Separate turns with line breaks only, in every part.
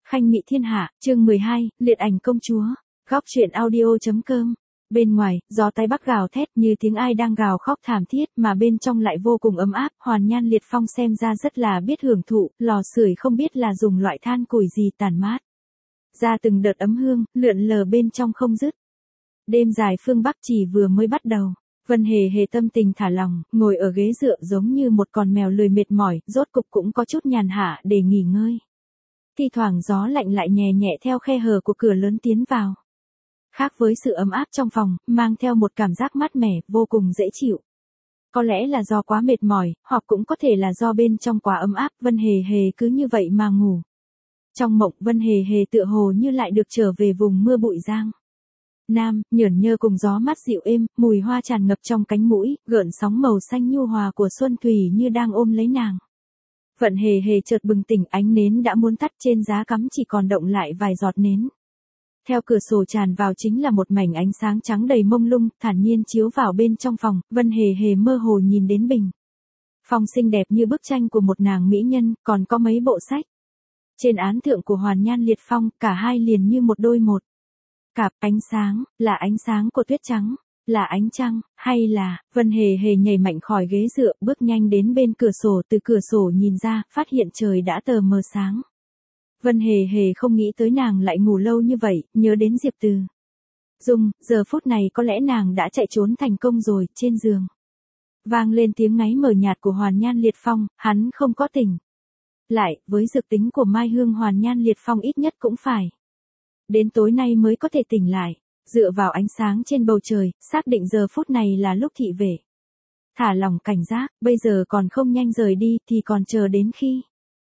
Khanh Mị Thiên Hạ, chương 12, Liệt Ảnh Công Chúa. Góc truyện audio.com. Bên ngoài, gió Tây Bắc gào thét như tiếng ai đang gào khóc thảm thiết, mà bên trong lại vô cùng ấm áp. Hoàn Nhan Liệt Phong xem ra rất là biết hưởng thụ, lò sưởi không biết là dùng loại than củi gì tàn mát. Ra từng đợt ấm hương, lượn lờ bên trong không dứt. Đêm dài phương Bắc chỉ vừa mới bắt đầu. Vân Hề Hề tâm tình thả lòng, ngồi ở ghế dựa giống như một con mèo lười mệt mỏi, rốt cục cũng có chút nhàn hạ để nghỉ ngơi. Thi thoảng gió lạnh lại nhẹ nhẹ theo khe hở của cửa lớn tiến vào. Khác với sự ấm áp trong phòng, mang theo một cảm giác mát mẻ, vô cùng dễ chịu. Có lẽ là do quá mệt mỏi, hoặc cũng có thể là do bên trong quá ấm áp, Vân Hề Hề cứ như vậy mà ngủ. Trong mộng, Vân Hề Hề tựa hồ như lại được trở về vùng mưa bụi giang Nam, nhởn nhơ cùng gió mát dịu êm, mùi hoa tràn ngập trong cánh mũi, gợn sóng màu xanh nhu hòa của xuân thủy như đang ôm lấy nàng. Vân Hề Hề chợt bừng tỉnh, ánh nến đã muốn tắt, trên giá cắm chỉ còn động lại vài giọt nến. Theo cửa sổ tràn vào chính là một mảnh ánh sáng trắng đầy mông lung, thản nhiên chiếu vào bên trong phòng. Vân Hề Hề mơ hồ nhìn đến bình phong xinh đẹp như bức tranh của một nàng mỹ nhân, còn có mấy bộ sách. Trên án thượng của Hoàn Nhan Liệt Phong, cả hai liền như một đôi một cặp. Ánh sáng, là ánh sáng của tuyết trắng, là ánh trăng, hay là... Vân Hề Hề nhảy mạnh khỏi ghế dựa, bước nhanh đến bên cửa sổ, từ cửa sổ nhìn ra, phát hiện trời đã tờ mờ sáng. Vân Hề Hề không nghĩ tới nàng lại ngủ lâu như vậy, nhớ đến Diệp Từ Dung, giờ phút này có lẽ nàng đã chạy trốn thành công rồi. Trên giường vang lên tiếng ngáy mờ nhạt của Hoàn Nhan Liệt Phong, hắn không có tỉnh lại, với dược tính của Mai Hương Hoàn Nhan Liệt Phong ít nhất cũng phải đến tối nay mới có thể tỉnh lại. Dựa vào ánh sáng trên bầu trời, xác định giờ phút này là lúc thị vệ thả lỏng cảnh giác, bây giờ còn không nhanh rời đi thì còn chờ đến khi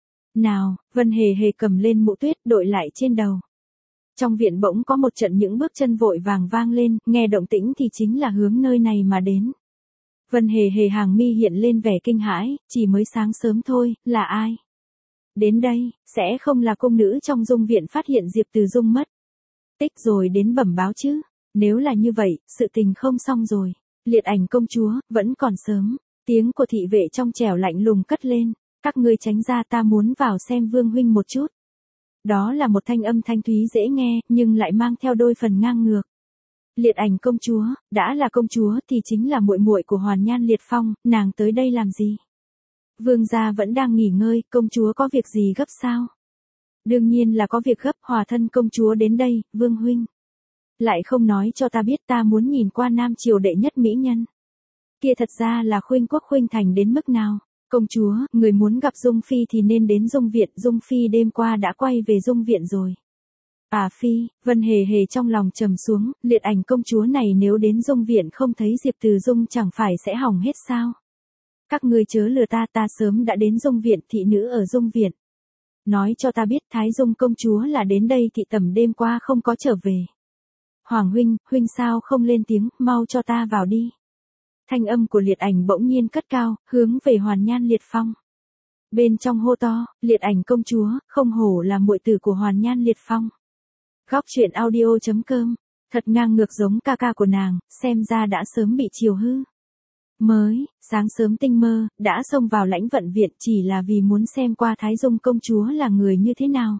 nào. Vân Hề Hề cầm lên mũ tuyết đội lại trên đầu. Trong viện bỗng có một trận những bước chân vội vàng vang lên, nghe động tĩnh thì chính là hướng nơi này mà đến. Vân Hề Hề hàng mi hiện lên vẻ kinh hãi, chỉ mới sáng sớm thôi, là ai đến đây? Sẽ không là cung nữ trong Dung viện phát hiện Diệp Từ Dung mất tích rồi đến bẩm báo chứ? Nếu là như vậy, sự tình không xong rồi. Liệt Ảnh công chúa, vẫn còn sớm. Tiếng của thị vệ trong trẻo lạnh lùng cất lên. Các ngươi tránh ra, ta muốn vào xem Vương huynh một chút. Đó là một thanh âm thanh thúy dễ nghe, nhưng lại mang theo đôi phần ngang ngược. Liệt Ảnh công chúa, đã là công chúa thì chính là muội muội của Hoàn Nhan Liệt Phong, nàng tới đây làm gì? Vương gia vẫn đang nghỉ ngơi, công chúa có việc gì gấp sao? Đương nhiên là có việc gấp, hòa thân công chúa đến đây. Vương huynh lại không nói cho ta biết, ta muốn nhìn qua Nam triều đệ nhất mỹ nhân kia thật ra là khuynh quốc khuynh thành đến mức nào. Công chúa, người muốn gặp Dung phi thì nên đến Dung viện, Dung phi đêm qua đã quay về Dung viện rồi. À phi, Vân Hề Hề trong lòng trầm xuống, Liệt Ảnh công chúa này nếu đến Dung viện không thấy Diệp Từ Dung chẳng phải sẽ hỏng hết sao? Các ngươi chớ lừa ta, ta sớm đã đến Dung viện, thị nữ ở Dung viện nói cho ta biết Thái Dung công chúa là đến đây thị tầm đêm qua không có trở về. Hoàng huynh, huynh sao không lên tiếng, mau cho ta vào đi. Thanh âm của Liệt Ảnh bỗng nhiên cất cao, hướng về Hoàn Nhan Liệt Phong. Bên trong hô to, Liệt Ảnh công chúa, không hổ là muội tử của Hoàn Nhan Liệt Phong. Góc truyện audio.com. Thật ngang ngược giống ca ca của nàng, xem ra đã sớm bị chiều hư. Mới, sáng sớm tinh mơ, đã xông vào lãnh vận viện chỉ là vì muốn xem qua Thái Dung công chúa là người như thế nào.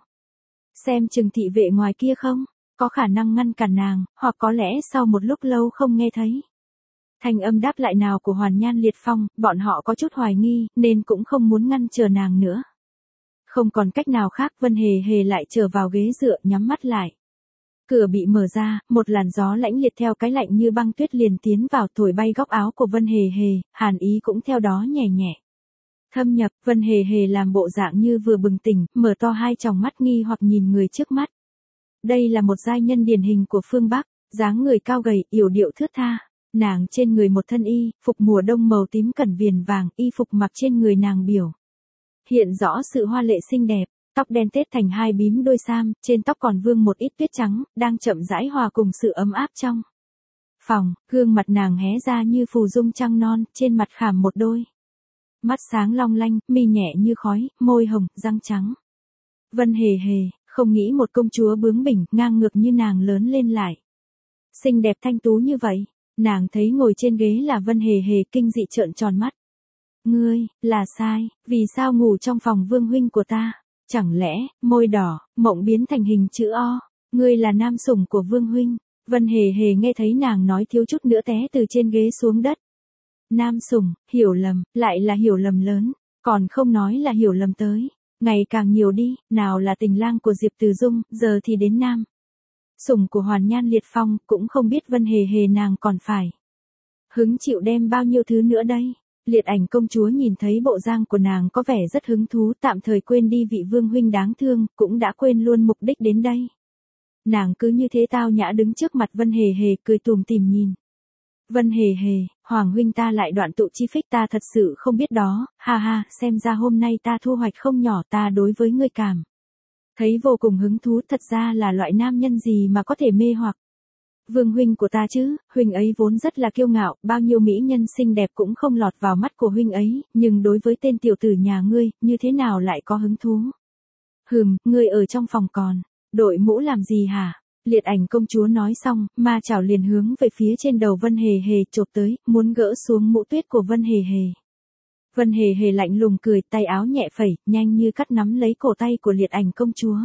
Xem chừng thị vệ ngoài kia không, có khả năng ngăn cản nàng, hoặc có lẽ sau một lúc lâu không nghe thấy thanh âm đáp lại nào của Hoàn Nhan Liệt Phong, bọn họ có chút hoài nghi, nên cũng không muốn ngăn chờ nàng nữa. Không còn cách nào khác, Vân Hề Hề lại trở vào ghế dựa, nhắm mắt lại. Cửa bị mở ra, một làn gió lãnh liệt theo cái lạnh như băng tuyết liền tiến vào, thổi bay góc áo của Vân Hề Hề, hàn ý cũng theo đó nhẹ nhẹ thâm nhập. Vân Hề Hề làm bộ dạng như vừa bừng tỉnh, mở to hai tròng mắt nghi hoặc nhìn người trước mắt. Đây là một giai nhân điển hình của phương Bắc, dáng người cao gầy, yểu điệu thướt tha. Nàng trên người một thân y phục mùa đông màu tím cẩn viền vàng, y phục mặc trên người nàng biểu hiện rõ sự hoa lệ xinh đẹp. Tóc đen tết thành hai bím đôi sam, trên tóc còn vương một ít tuyết trắng, đang chậm rãi hòa cùng sự ấm áp trong phòng. Gương mặt nàng hé ra như phù dung trăng non, trên mặt khảm một đôi mắt sáng long lanh, mi nhẹ như khói, môi hồng, răng trắng. Vân Hề Hề, không nghĩ một công chúa bướng bỉnh, ngang ngược như nàng lớn lên lại xinh đẹp thanh tú như vậy. Nàng thấy ngồi trên ghế là Vân Hề Hề, kinh dị trợn tròn mắt. Ngươi, là sai, vì sao ngủ trong phòng Vương huynh của ta? Chẳng lẽ, môi đỏ, mộng biến thành hình chữ O, ngươi là nam sủng của Vương huynh. Vân Hề Hề nghe thấy nàng nói thiếu chút nữa té từ trên ghế xuống đất. Nam sủng, hiểu lầm, lại là hiểu lầm lớn, còn không nói là hiểu lầm tới. Ngày càng nhiều đi, nào là tình lang của Diệp Từ Dung, giờ thì đến nam sủng của Hoàn Nhan Liệt Phong, cũng không biết Vân Hề Hề nàng còn phải hứng chịu đem bao nhiêu thứ nữa đây. Liệt Ảnh công chúa nhìn thấy bộ dạng của nàng có vẻ rất hứng thú, tạm thời quên đi vị Vương huynh đáng thương, cũng đã quên luôn mục đích đến đây. Nàng cứ như thế tao nhã đứng trước mặt Vân Hề Hề cười tủm tỉm nhìn. Vân Hề Hề, Hoàng huynh ta lại đoạn tụ chi phích, ta thật sự không biết đó, ha ha, xem ra hôm nay ta thu hoạch không nhỏ, ta đối với ngươi cảm thấy vô cùng hứng thú, thật ra là loại nam nhân gì mà có thể mê hoặc Vương huynh của ta chứ, huynh ấy vốn rất là kiêu ngạo, bao nhiêu mỹ nhân xinh đẹp cũng không lọt vào mắt của huynh ấy, nhưng đối với tên tiểu tử nhà ngươi, như thế nào lại có hứng thú? Ngươi ở trong phòng còn đội mũ làm gì hả? Liệt Ảnh công chúa nói xong, ma chảo liền hướng về phía trên đầu Vân Hề Hề chộp tới, muốn gỡ xuống mũ tuyết của Vân Hề Hề. Vân Hề Hề lạnh lùng cười, tay áo nhẹ phẩy, nhanh như cắt nắm lấy cổ tay của Liệt Ảnh công chúa.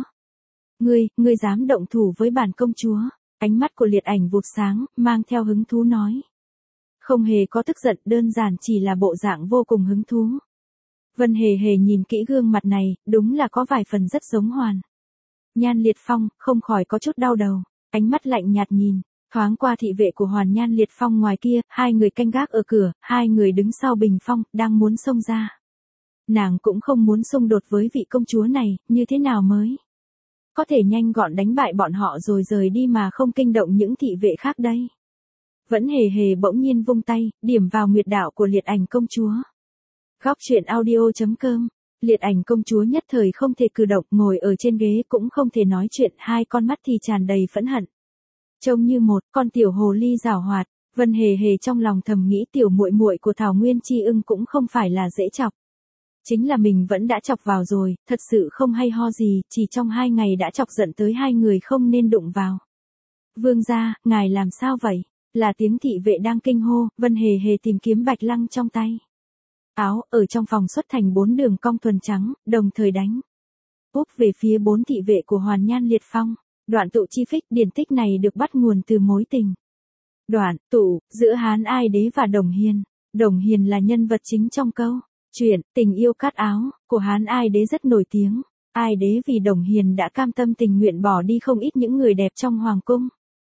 Ngươi dám động thủ với bản công chúa? Ánh mắt của Liệt Ảnh vụt sáng, mang theo hứng thú nói. Không hề có tức giận, đơn giản chỉ là bộ dạng vô cùng hứng thú. Vân Hề Hề nhìn kỹ gương mặt này, đúng là có vài phần rất giống Hoàn Nhan Liệt Phong, không khỏi có chút đau đầu. Ánh mắt lạnh nhạt nhìn, thoáng qua thị vệ của Hoàn Nhan Liệt Phong ngoài kia, hai người canh gác ở cửa, hai người đứng sau bình phong, đang muốn xông ra. Nàng cũng không muốn xung đột với vị công chúa này, như thế nào mới có thể nhanh gọn đánh bại bọn họ rồi rời đi mà không kinh động những thị vệ khác đây. Vẫn Hề Hề bỗng nhiên vung tay, điểm vào nguyệt đạo của Liệt Ảnh công chúa. Góc truyện audio.com. Liệt Ảnh công chúa nhất thời không thể cử động, ngồi ở trên ghế cũng không thể nói chuyện, hai con mắt thì tràn đầy phẫn hận. Trông như một con tiểu hồ ly giảo hoạt, Vân Hề Hề trong lòng thầm nghĩ tiểu muội muội của Thảo Nguyên Chi Ưng cũng không phải là dễ chọc. Chính là mình vẫn đã chọc vào rồi, thật sự không hay ho gì, chỉ trong 2 ngày đã chọc giận tới hai người không nên đụng vào. Vương gia, ngài làm sao vậy? Là tiếng thị vệ đang kinh hô, Vân Hề Hề tìm kiếm bạch lăng trong tay. Áo, ở trong phòng xuất thành 4 đường cong thuần trắng, đồng thời đánh úp về phía 4 thị vệ của Hoàn Nhan Liệt Phong. Đoạn tụ chi phích, điển tích này được bắt nguồn từ mối tình đoạn tụ giữa Hán Ai Đế và Đồng Hiền. Đồng Hiền là nhân vật chính trong câu chuyện Tình yêu cát áo của Hán Ai Đế rất nổi tiếng. Ai Đế vì Đồng Hiền đã cam tâm tình nguyện bỏ đi không ít những người đẹp trong hoàng cung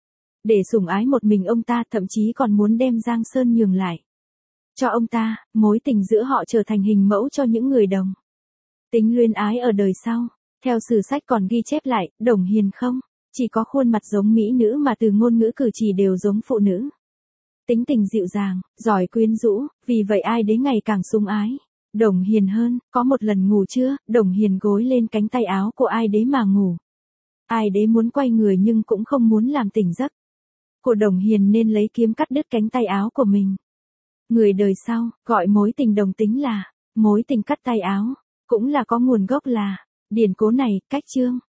để sủng ái một mình ông ta, thậm chí còn muốn đem Giang Sơn nhường lại cho ông ta. Mối tình giữa họ trở thành hình mẫu cho những người đồng tính luyến ái ở đời sau. Theo sử sách còn ghi chép lại, Đồng Hiền không chỉ có khuôn mặt giống mỹ nữ mà từ ngôn ngữ cử chỉ đều giống phụ nữ. Tính tình dịu dàng, giỏi quyến rũ, vì vậy Ai Đế ngày càng sủng ái Đồng Hiền hơn. Có một lần ngủ trưa, Đồng Hiền gối lên cánh tay áo của Ai Đế mà ngủ. Ai Đế muốn quay người nhưng cũng không muốn làm tỉnh giấc của Đồng Hiền nên lấy kiếm cắt đứt cánh tay áo của mình. Người đời sau, gọi mối tình đồng tính là mối tình cắt tay áo, cũng là có nguồn gốc là điển cố này, cách chương.